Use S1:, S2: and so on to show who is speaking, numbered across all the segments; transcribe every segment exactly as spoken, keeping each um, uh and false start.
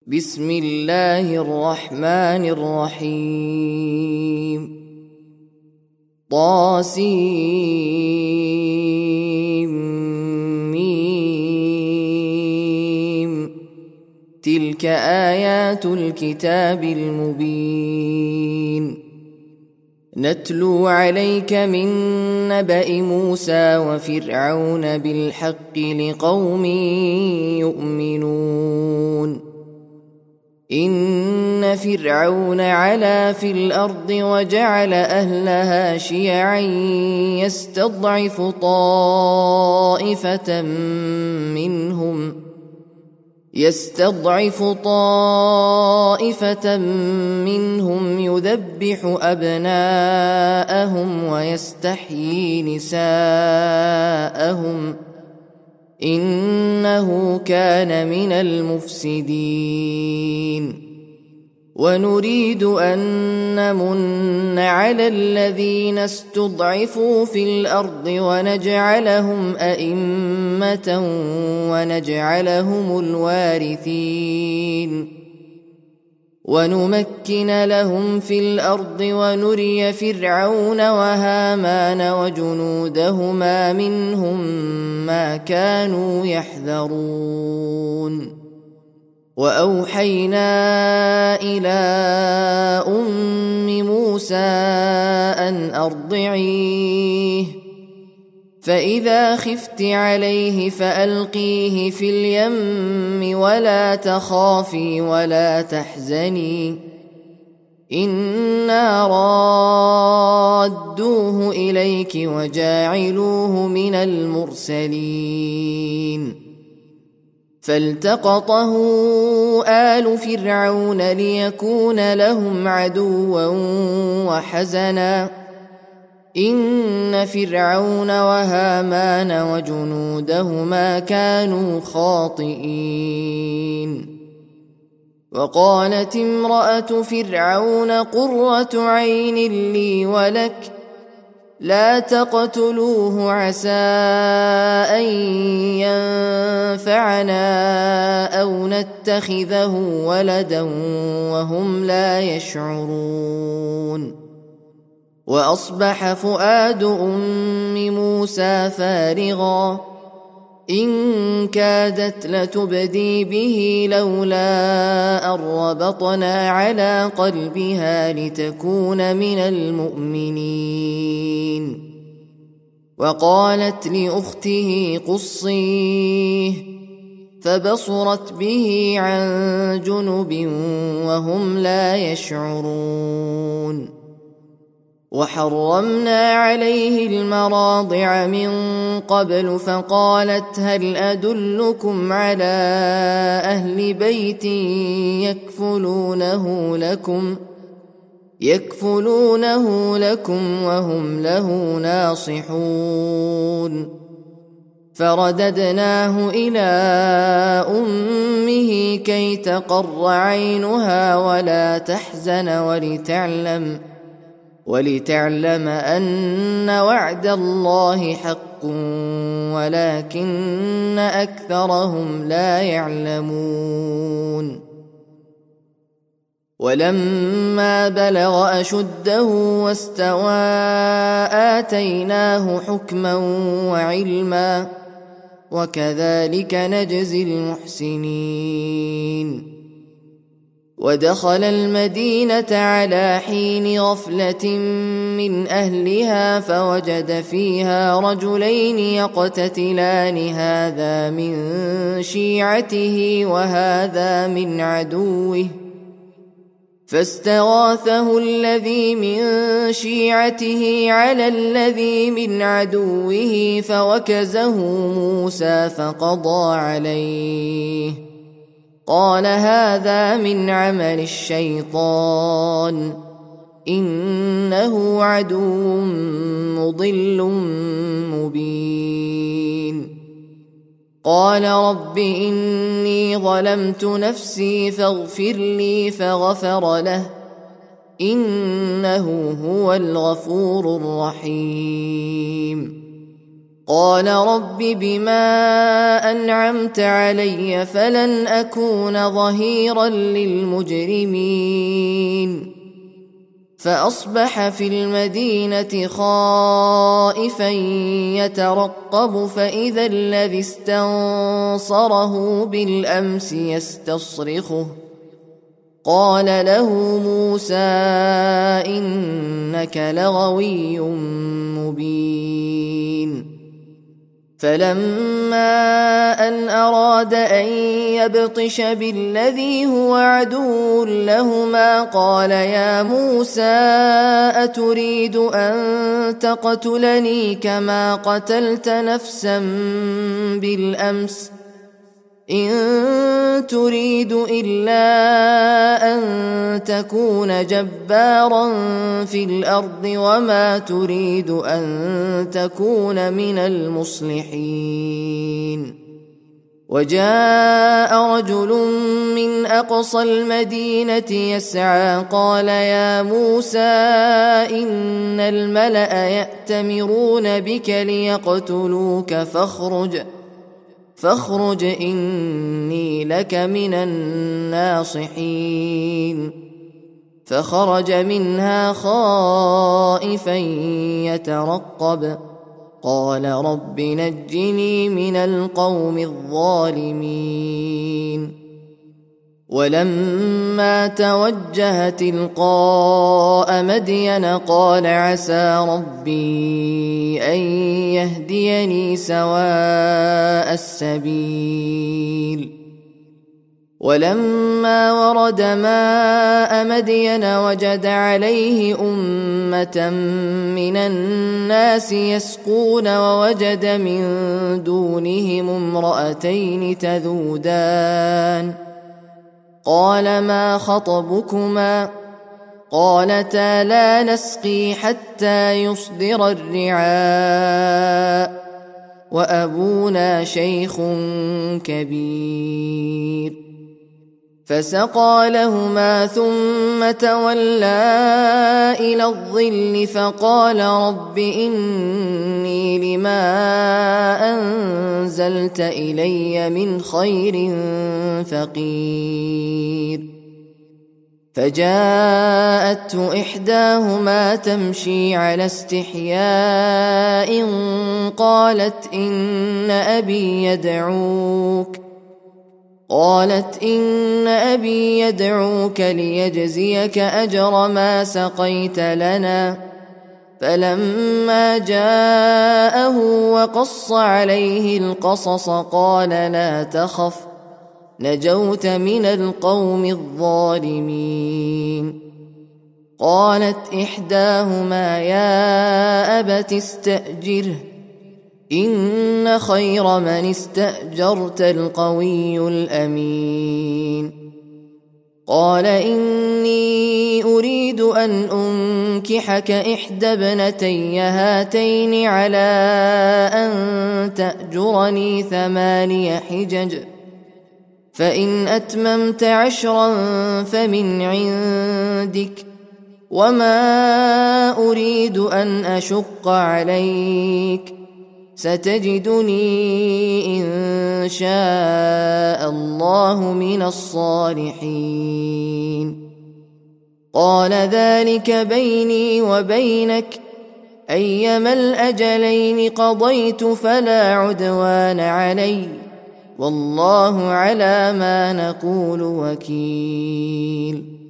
S1: بسم الله الرحمن الرحيم طاسيم تلك آيات الكتاب المبين نتلو عليك من نبأ موسى وفرعون بالحق لقوم يؤمنون إن فرعون علا في الأرض وجعل أهلها شيعا يستضعف طائفة منهم يستضعف طائفة منهم يذبح أبناءهم ويستحيي نساءهم إنه كان من المفسدين ونريد أن نمن على الذين استضعفوا في الأرض ونجعلهم أئمة ونجعلهم الوارثين ونمكن لهم في الأرض ونري فرعون وهامان وجنودهما منهم ما كانوا يحذرون وأوحينا إلى أم موسى أن أرضعيه فإذا خفت عليه فألقيه في اليم ولا تخافي ولا تحزني إنا رادوه إليك وجاعلوه من المرسلين فالتقطه آل فرعون ليكون لهم عدوا وحزنا إن فرعون وهامان وجنودهما كانوا خاطئين وقالت امرأة فرعون قرة عين لي ولك لا تقتلوه عسى أن ينفعنا أو نتخذه ولدا وهم لا يشعرون وأصبح فؤاد أم موسى فارغا إن كادت لتبدي به لولا أن ربطنا على قلبها لتكون من المؤمنين وقالت لأخته قصيه فبصرت به عن جنب وهم لا يشعرون وحرمنا عليه المراضع من قبل فقالت هل أدلكم على أهل بيت يكفلونه لكم يكفلونه لكم وهم له ناصحون فرددناه إلى أمه كي تقر عينها ولا تحزن ولتعلم ولتعلم أن وعد الله حق ولكن أكثرهم لا يعلمون ولما بلغ أشده واستوى آتيناه حكما وعلما وكذلك نجزي المحسنين ودخل المدينة على حين غفلة من أهلها فوجد فيها رجلين يقتتلان هذا من شيعته وهذا من عدوه فاستغاثه الذي من شيعته على الذي من عدوه فوكزه موسى فقضى عليه قال هذا من عمل الشيطان إنه عدو مضل مبين قال رب إني ظلمت نفسي فاغفر لي فغفر له إنه هو الغفور الرحيم قال رب بما أنعمت علي فلن أكون ظهيرا للمجرمين فأصبح في المدينة خائفا يترقب فإذا الذي استنصره بالأمس يستصرخه قال له موسى إنك لغوي مبين فلما أن أراد أن يبطش بالذي هو عدو لهما قال يا موسى أتريد أن تقتلني كما قتلت نفسا بالأمس إن تريد إلا أن تكون جبارا في الأرض وما تريد أن تكون من المصلحين وجاء رجل من أقصى المدينة يسعى قال يا موسى إن الملأ يأتمرون بك ليقتلوك فاخرج فاخرج إني لك من الناصحين فخرج منها خائفا يترقب قال رب نجني من القوم الظالمين ولما توجه تلقاء مدين قال عسى ربي أن يهديني سواء السبيل ولما ورد ماء مدين وجد عليه أمة من الناس يسقون ووجد من دونهم امرأتين تذودان قال ما خطبكما قالتا لا نسقي حتى يصدر الرعاء وأبونا شيخ كبير فسقى لهما ثم تولى إلى الظل فقال رب إني لما أنزلت إلي من خير فقير فجاءته إحداهما تمشي على استحياء قالت إن أبي يدعوك قالت إن أبي يدعوك ليجزيك أجر ما سقيت لنا فلما جاءه وقص عليه القصص قال لا تخف نجوت من القوم الظالمين قالت إحداهما يا أبت استأجره إن خير من استأجرت القوي الأمين قال إني أريد أن أنكحك إحدى ابنتي هاتين على أن تأجرني ثماني حجج فإن أتممت عشرا فمن عندك وما أريد أن أشق عليك ستجدني إن شاء الله من الصالحين قال ذلك بيني وبينك أيما الأجلين قضيت فلا عدوان علي والله على ما نقول وكيل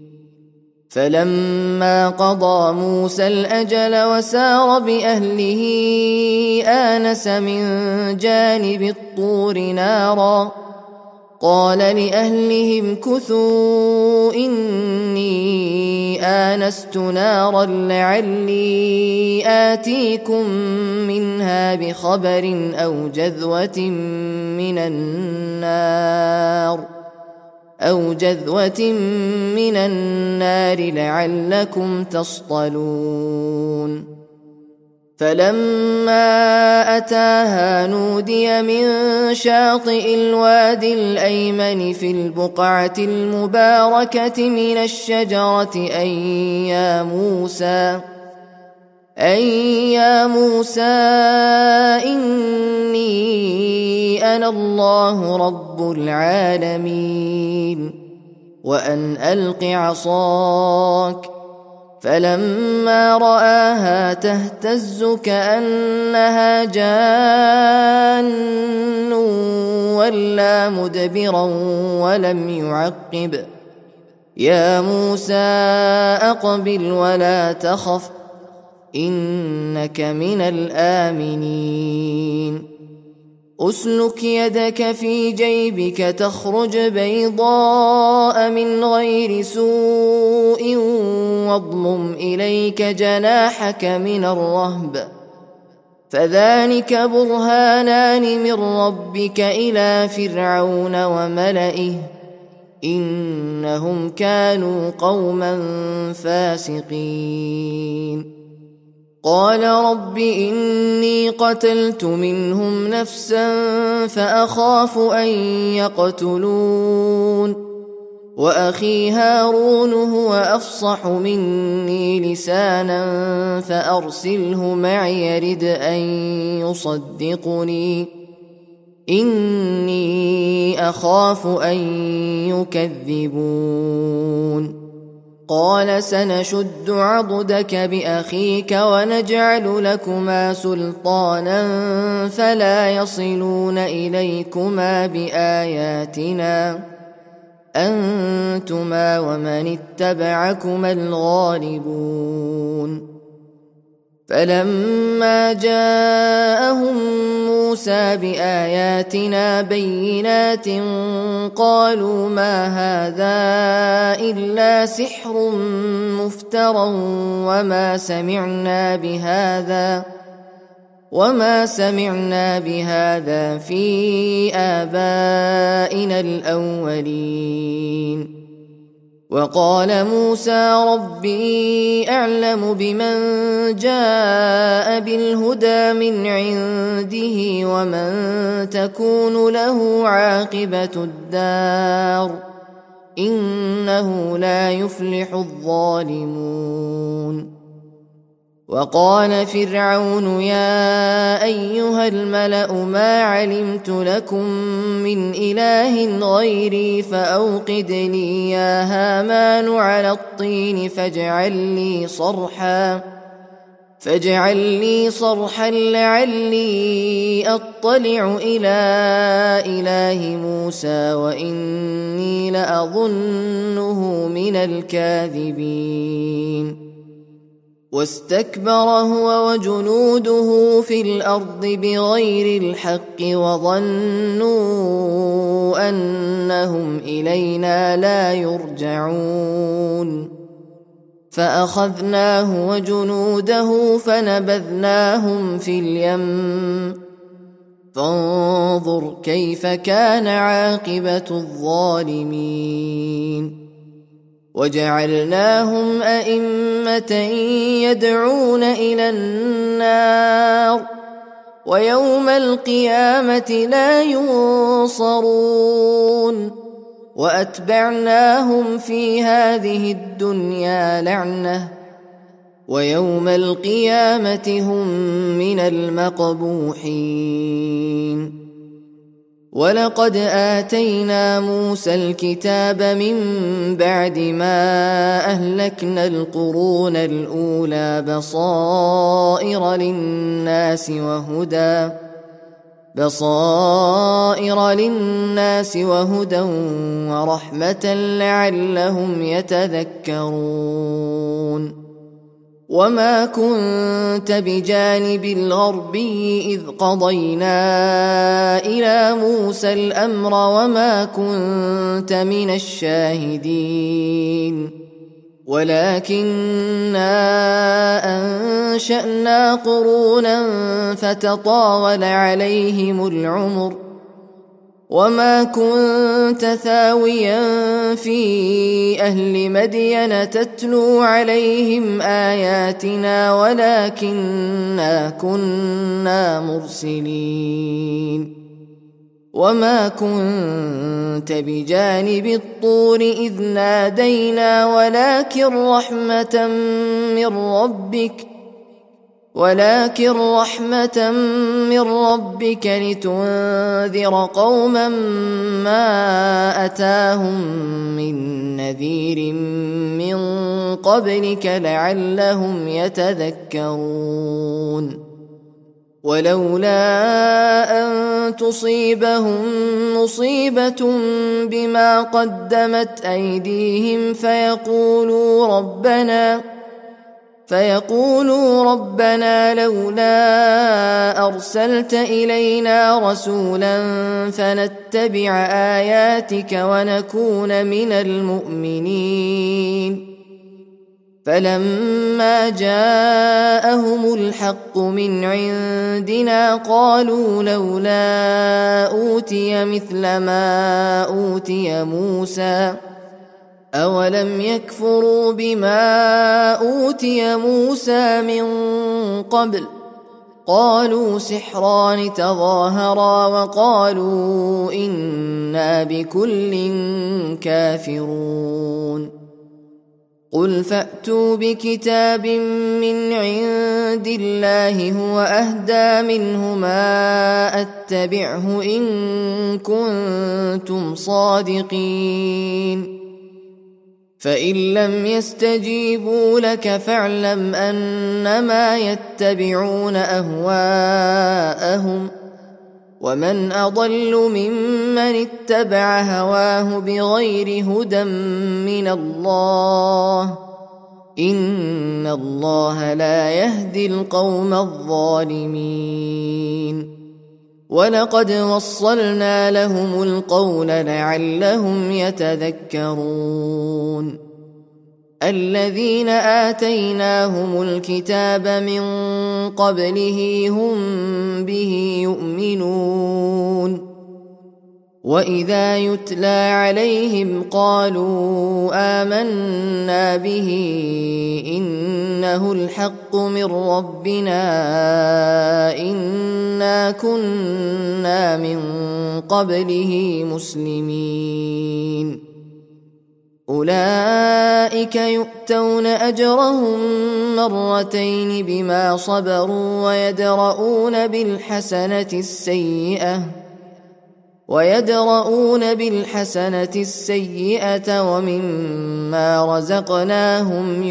S1: فلما قضى موسى الأجل وسار بأهله آنس من جانب الطور نارا قال لأهلهم كثوا إني آنست نارا لعلي آتيكم منها بخبر أو جذوة من النار أو جذوة من النار لعلكم تصطلون فلما أتاها نودي من شاطئ الوادي الأيمن في البقعة المباركة من الشجرة أن يا موسى أن يا موسى إني أنا الله رب العالمين وأن ألق عصاك. فلما رآها تهتز كأنها جان ولا مدبرا ولم يعقب. يا موسى أقبل ولا تخف إنك من الآمنين. أسلك يدك في جيبك تخرج بيضاء من غير سوء واضمم إليك جناحك من الرهب فذلك برهانان من ربك إلى فرعون وملئه إنهم كانوا قوما فاسقين. قال رب إني قتلت منهم نفسا فأخاف أن يقتلون وأخي هارون هو أفصح مني لسانا فأرسله معي يرد أن يصدقني إني أخاف أن يكذبون. قال سنشد عضدك بأخيك ونجعل لكما سلطانا فلا يصلون إليكما بآياتنا أنتما ومن اتبعكما الغالبون. فلما جاءهم موسى بآياتنا بينات قالوا ما هذا إلا سحر مفترى وما سمعنا بهذا وما سمعنا بهذا في آبائنا الأولين. وقال موسى ربي أعلم بمن جاء بالهدى من عنده ومن تكون له عاقبة الدار إنه لا يفلح الظالمون. وقال فرعون يا أيها الملأ ما علمت لكم من إله غيري فأوقد لي يا هامان على الطين فاجعل لي صرحا فاجعل لي صرحا لعلي أطلع إلى إله موسى وإني لأظنه من الكاذبين. واستكبر هو وجنوده في الأرض بغير الحق وظنوا أنهم إلينا لا يرجعون فأخذناه وجنوده فنبذناهم في اليم فانظر كيف كان عاقبة الظالمين. وجعلناهم أئمة يدعون إلى النار ويوم القيامة لا ينصرون وأتبعناهم في هذه الدنيا لعنة ويوم القيامة هم من المقبوحين. ولقد آتينا موسى الكتاب من بعد ما أهلكنا القرون الأولى بصائر للناس وهدى بصائر للناس وهدى ورحمة لعلهم يتذكرون. وما كنت بجانب الغربي إذ قضينا إلى موسى الأمر وما كنت من الشاهدين ولكننا أنشأنا قرونا فتطاول عليهم العمر وما كنت ثاويا في أهل مدين تتلو عليهم آياتنا ولكننا كنا مرسلين. وما كنت بجانب الطور إذ نادينا ولكن رحمة من ربك ولكن رحمة من ربك لتنذر قوما ما أتاهم من نذير من قبلك لعلهم يتذكرون. ولولا أن تصيبهم مصيبة بما قدمت أيديهم فيقولوا ربنا فيقولوا ربنا لولا أرسلت إلينا رسولا فنتبع آياتك ونكون من المؤمنين. فلما جاءهم الحق من عندنا قالوا لولا أوتي مثل ما أوتي موسى أولم يكفروا بما أوتي موسى من قبل قالوا سحران تظاهرا وقالوا إنا بكل كافرون. قل فأتوا بكتاب من عند الله هو أهدى منه ما أتبعه إن كنتم صادقين. فإن لم يستجيبوا لك فاعلم أنما يتبعون أهواءهم ومن أضل ممن اتبع هواه بغير هدى من الله إن الله لا يهدي القوم الظالمين. ولقد وصلنا لهم القول لعلهم يتذكرون. الذين آتيناهم الكتاب من قبله هم به يؤمنون. وإذا يتلى عليهم قالوا آمنا به إنه الحق من ربنا إنا كنا من قبله مسلمين. أولئك يؤتون أجرهم مرتين بما صبروا ويدرؤون بالحسنة السيئة ويدرؤون بالحسنة السيئة ومما رزقناهم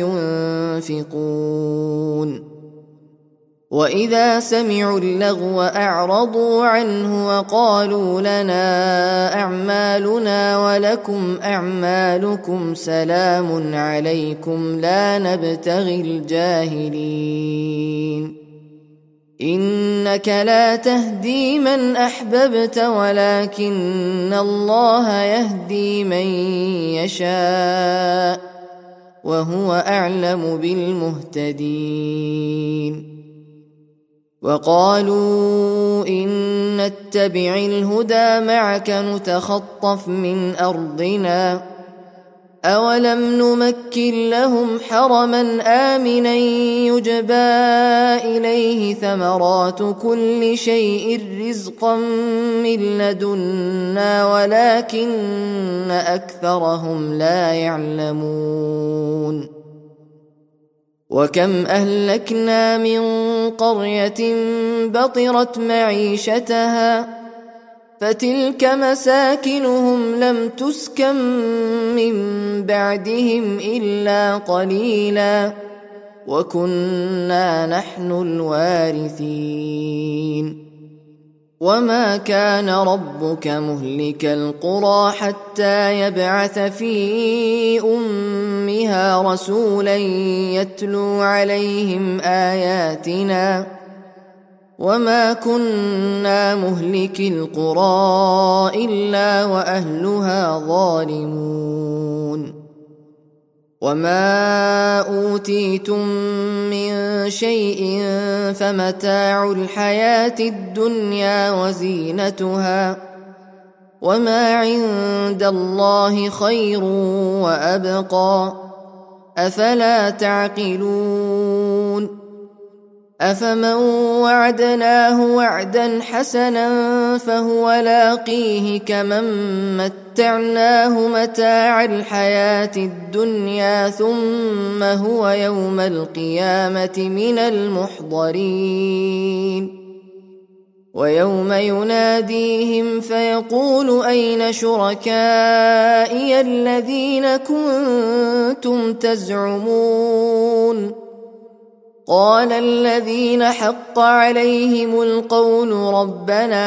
S1: ينفقون. وإذا سمعوا اللغو أعرضوا عنه وقالوا لنا أعمالنا ولكم أعمالكم سلام عليكم لا نبتغي الجاهلين. إنك لا تهدي من أحببت ولكن الله يهدي من يشاء وهو أعلم بالمهتدين. وقالوا إن نتبع الهدى معك نتخطف من أرضنا أولم نمكن لهم حرما آمنا يجبى إليه ثمرات كل شيء رزقا من لدنا ولكن أكثرهم لا يعلمون. وكم أهلكنا من قرية بطرت معيشتها فتلك مساكنهم لم تسكن من بعدهم إلا قليلا وكنا نحن الوارثين. وما كان ربك مهلك القرى حتى يبعث في أمها رسولا يتلو عليهم آياتنا وما كنا مهلك القرى إلا وأهلها ظالمون. وما أوتيتم من شيء فمتاع الحياة الدنيا وزينتها وما عند الله خير وأبقى أفلا تعقلون. أفمن وعدناه وعدا حسنا فهو لاقيه كمن متعناه متاع الحياة الدنيا ثم هو يوم القيامة من المحضرين ويوم يناديهم فيقول أين شركائي الذين كنتم تزعمون قال الذين حق عليهم القول ربنا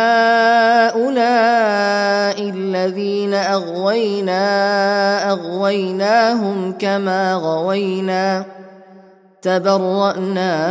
S1: هؤلاء الذين أغوينا أغويناهم كما غوينا تبرأنا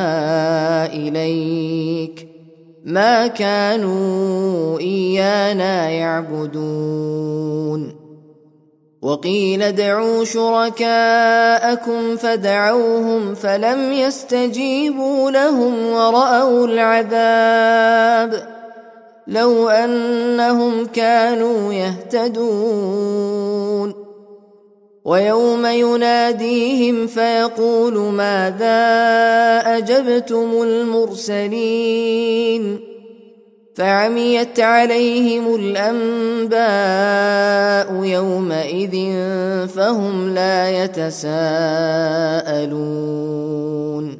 S1: إليك ما كانوا إيانا يعبدون وقيل ادعوا شركاءكم فدعوهم فلم يستجيبوا لهم ورأوا العذاب لو أنهم كانوا يهتدون ويوم يناديهم فيقول ماذا أجبتم المرسلين فعميت عليهم الأنباء يومئذ فهم لا يتساءلون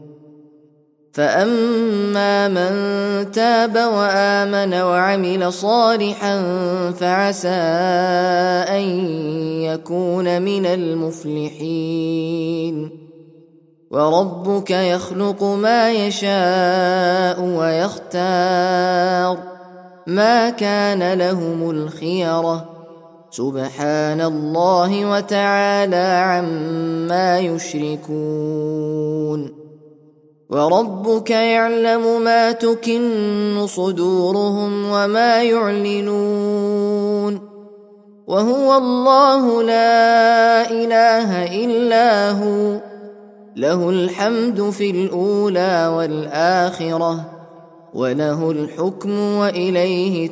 S1: فأما من تاب وآمن وعمل صالحا فعسى أن يكون من المفلحين وربك يخلق ما يشاء ويختار ما كان لهم الخيرة سبحان الله وتعالى عما يشركون وربك يعلم ما تكن صدورهم وما يعلنون وهو الله لا إله إلا هو له الحمد في الأولى والآخرة وله الحكم وإليه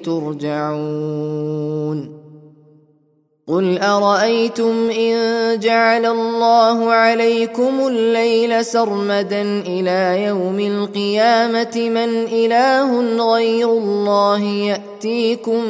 S1: ترجعون قل أرأيتم إن جعل الله عليكم الليل سرمدا إلى يوم القيامة من إله غير الله يأتيكم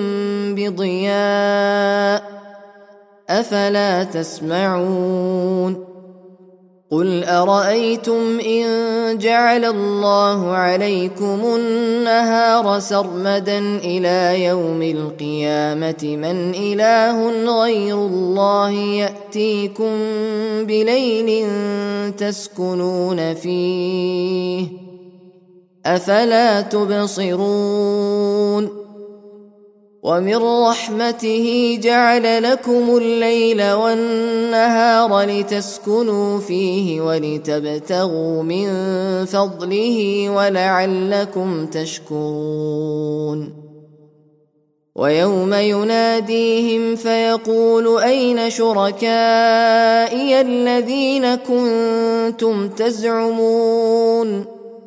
S1: بضياء أفلا تسمعون قل أرأيتم إن جعل الله عليكم النهار سرمدا إلى يوم القيامة من إله غير الله يأتيكم بليل تسكنون فيه أفلا تبصرون ومن رحمته جعل لكم الليل والنهار لتسكنوا فيه ولتبتغوا من فضله ولعلكم تشكرون ويوم يناديهم فيقول أين شركائي الذين كنتم تزعمون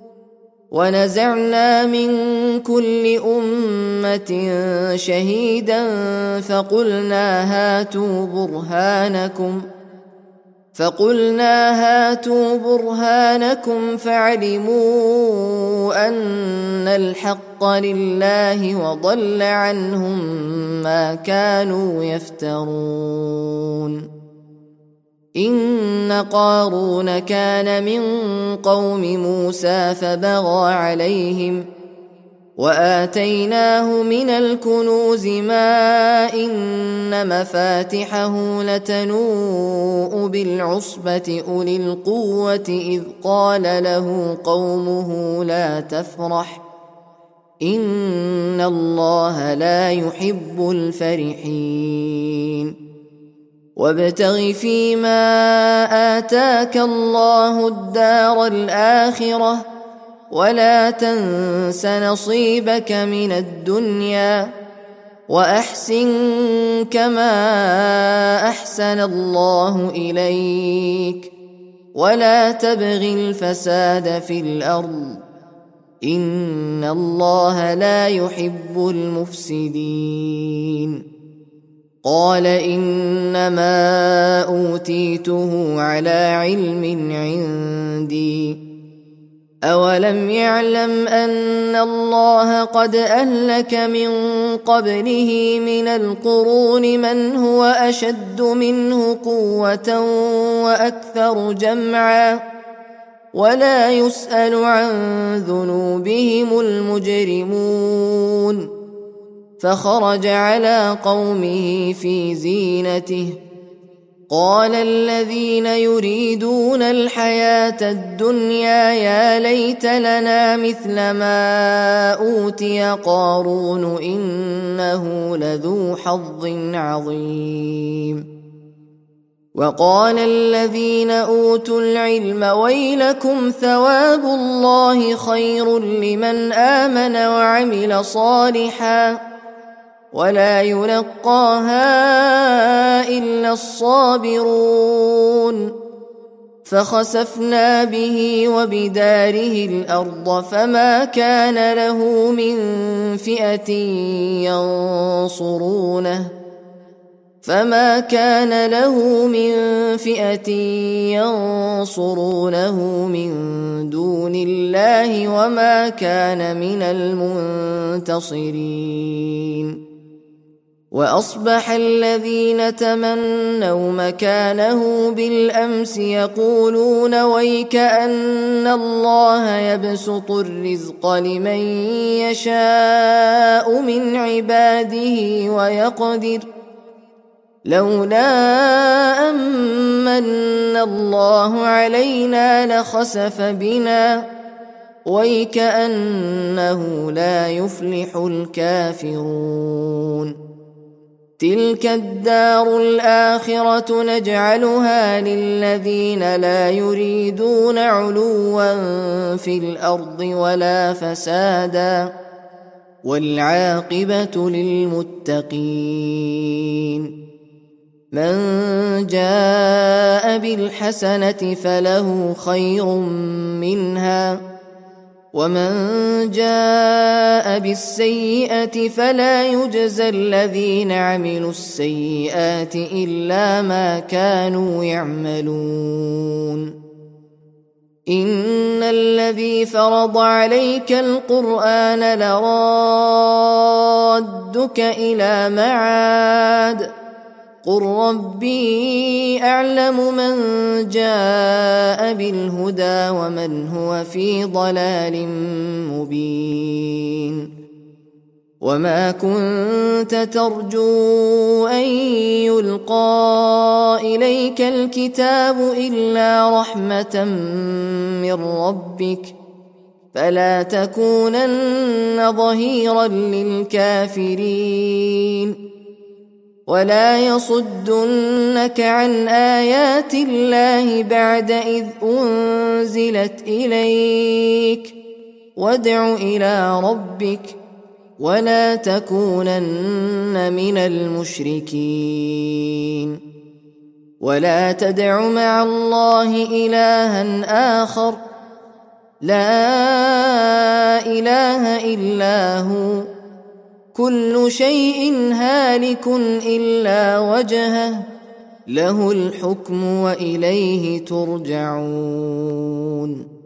S1: ونزعنا من كل أمة شهيدا فقلنا هاتوا برهانكم فقلنا هاتوا برهانكم فعلموا أن الحق لله وضل عنهم ما كانوا يفترون إن قارون كان من قوم موسى فبغى عليهم وآتيناه من الكنوز ما إن مفاتحه لتنوء بالعصبة أولي القوة إذ قال له قومه لا تفرح إن الله لا يحب الفرحين وابتغ فيما آتاك الله الدار الآخرة ولا تنس نصيبك من الدنيا وأحسن كما أحسن الله إليك ولا تبغ الفساد في الأرض إن الله لا يحب المفسدين قال إنما أوتيته على علم عندي أولم يعلم أن الله قد أهلك من قبله من القرون من هو أشد منه قوة وأكثر جمعا ولا يسأل عن ذنوبهم المجرمون فخرج على قومه في زينته قال الذين يريدون الحياة الدنيا يا ليت لنا مثل ما أوتي قارون إنه لذو حظ عظيم وقال الذين أوتوا العلم ويلكم ثواب الله خير لمن آمن وعمل صالحا ولا يلقاها إلا الصابرون فخسفنا به وبداره الأرض فما كان له من فئة ينصرونه فما كان له من فئة ينصرونه من دون الله وما كان من المنتصرين وأصبح الذين تمنوا مكانه بالأمس يقولون ويك أن الله يبسط الرزق لمن يشاء من عباده ويقدر لولا أمن الله علينا لخسف بنا ويكأنه لا يفلح الكافرون تلك الدار الآخرة نجعلها للذين لا يريدون علوا في الأرض ولا فسادا والعاقبة للمتقين من جاء بالحسنة فله خير منها ومن جاء بالسيئة فلا يجزى الذين عملوا السيئات إلا ما كانوا يعملون إن الذي فرض عليك القرآن لرادك إلى معاد قل ربي أعلم من جاء بالهدى ومن هو في ضلال مبين وما كنت ترجو أن يلقى إليك الكتاب إلا رحمة من ربك فلا تكونن ظهيرا للكافرين ولا يصدنك عن آيات الله بعد إذ أنزلت إليك وادع إلى ربك ولا تكونن من المشركين ولا تدع مع الله إلها آخر لا إله إلا هو كل شيء هالك إلا وجهه له الحكم وإليه ترجعون.